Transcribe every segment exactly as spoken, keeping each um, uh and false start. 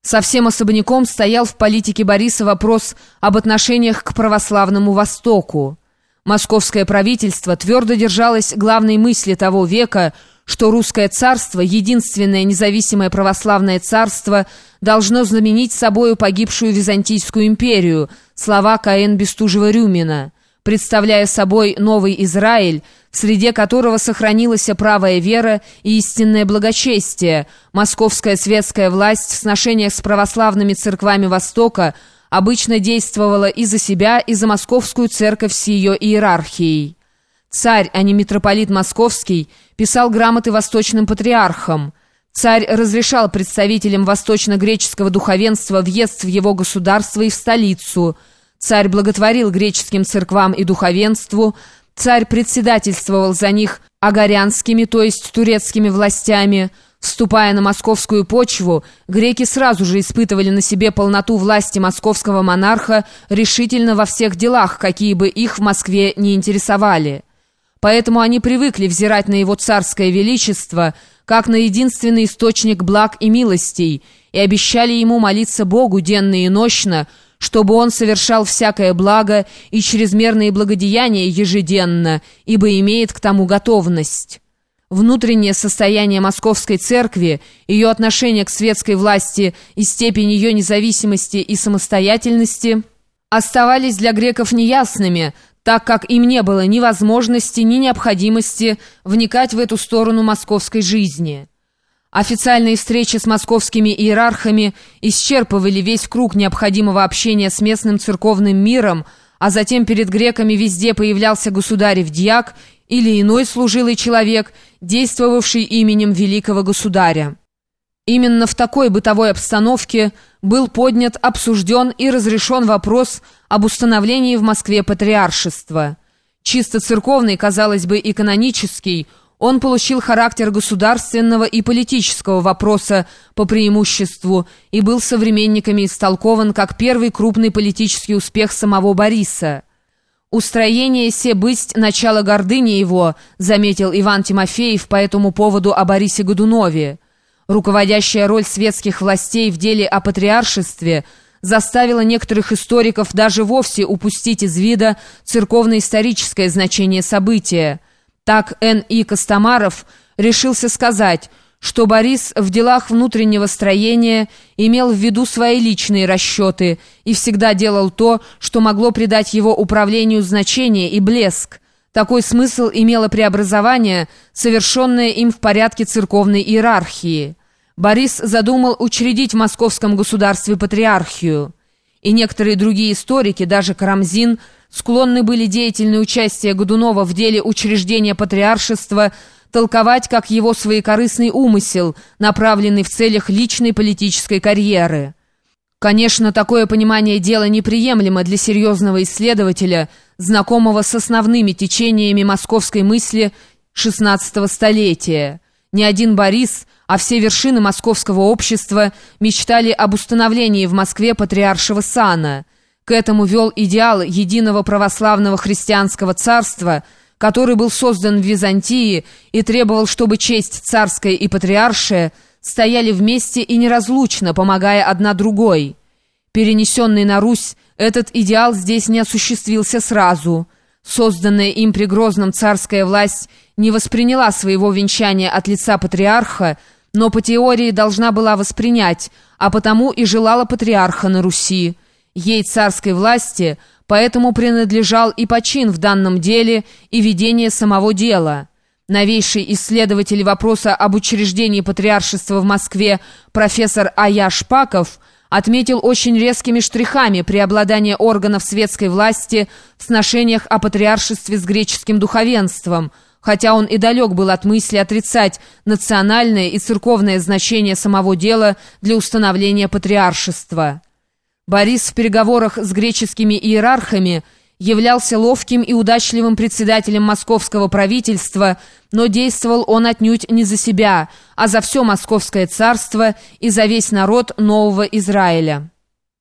Совсем особняком стоял в политике Бориса вопрос об отношениях к православному Востоку. Московское правительство твердо держалось главной мысли того века, что русское царство, единственное независимое православное царство, должно заменить собою погибшую Византийскую империю, слова К Н Бестужева-Рюмина, представляя собой новый Израиль, в среде которого сохранилась правая вера и истинное благочестие. Московская светская власть в сношениях с православными церквами Востока обычно действовала и за себя, и за московскую церковь с ее иерархией. Царь, а не митрополит Московский, писал грамоты восточным патриархам. Царь разрешал представителям восточно-греческого духовенства въезд в его государство и в столицу. Царь благотворил греческим церквам и духовенству. Царь председательствовал за них агарянскими, то есть турецкими властями. Вступая на московскую почву, греки сразу же испытывали на себе полноту власти московского монарха решительно во всех делах, какие бы их в Москве не интересовали. Поэтому они привыкли взирать на его царское величество как на единственный источник благ и милостей и обещали ему молиться Богу денно и нощно, чтобы он совершал всякое благо и чрезмерные благодеяния ежеденно, ибо имеет к тому готовность. Внутреннее состояние Московской церкви, ее отношение к светской власти и степень ее независимости и самостоятельности оставались для греков неясными, так как им не было ни возможности, ни необходимости вникать в эту сторону московской жизни. Официальные встречи с московскими иерархами исчерпывали весь круг необходимого общения с местным церковным миром, а затем перед греками везде появлялся государев дьяк или иной служилый человек, действовавший именем великого государя. Именно в такой бытовой обстановке был поднят, обсужден и разрешен вопрос об установлении в Москве патриаршества. Чисто церковный, казалось бы, и канонический, он получил характер государственного и политического вопроса по преимуществу и был современниками истолкован как первый крупный политический успех самого Бориса. «Устроение се бысть начало гордыни его», заметил Иван Тимофеев по этому поводу о Борисе Годунове. Руководящая роль светских властей в деле о патриаршестве заставила некоторых историков даже вовсе упустить из вида церковно-историческое значение события. Так Н И Костомаров решился сказать, что Борис в делах внутреннего строения имел в виду свои личные расчеты и всегда делал то, что могло придать его управлению значение и блеск. Такой смысл имело преобразование, совершенное им в порядке церковной иерархии. Борис задумал учредить в московском государстве патриархию. И некоторые другие историки, даже Карамзин, склонны были деятельное участие Годунова в деле учреждения патриаршества толковать как его своекорыстный умысел, направленный в целях личной политической карьеры. Конечно, такое понимание дела неприемлемо для серьезного исследователя, знакомого с основными течениями московской мысли шестнадцатого столетия. Ни один Борис, а все вершины московского общества мечтали об установлении в Москве патриаршего сана. К этому вел идеал единого православного христианского царства, который был создан в Византии и требовал, чтобы честь царская и патриаршая стояли вместе и неразлучно, помогая одна другой. Перенесенный на Русь, этот идеал здесь не осуществился сразу. Созданная им при Грозном царская власть не восприняла своего венчания от лица патриарха, но по теории должна была воспринять, а потому и желала патриарха на Руси. Ей, царской власти, поэтому принадлежал и почин в данном деле, и ведение самого дела. Новейший исследователь вопроса об учреждении патриаршества в Москве профессор А Я Шпаков отметил очень резкими штрихами преобладание органов светской власти в сношениях о патриаршестве с греческим духовенством, хотя он и далек был от мысли отрицать национальное и церковное значение самого дела для установления патриаршества. Борис в переговорах с греческими иерархами являлся ловким и удачливым председателем московского правительства, но действовал он отнюдь не за себя, а за все московское царство и за весь народ нового Израиля.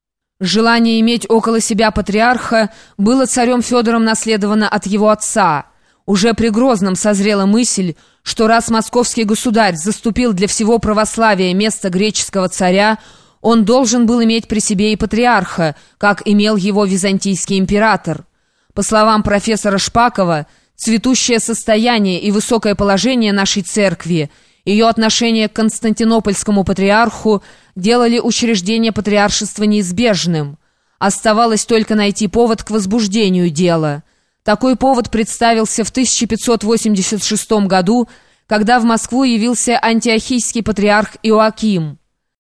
Желание иметь около себя патриарха было царем Федором наследовано от его отца. Уже при Грозном созрела мысль, что раз московский государь заступил для всего православия место греческого царя, Он должен был иметь при себе и патриарха, как имел его византийский император. По словам профессора Шпакова, цветущее состояние и высокое положение нашей церкви, ее отношение к константинопольскому патриарху делали учреждение патриаршества неизбежным. Оставалось только найти повод к возбуждению дела. Такой повод представился в тысяча пятьсот восемьдесят шестом году, когда в Москву явился антиохийский патриарх Иоаким.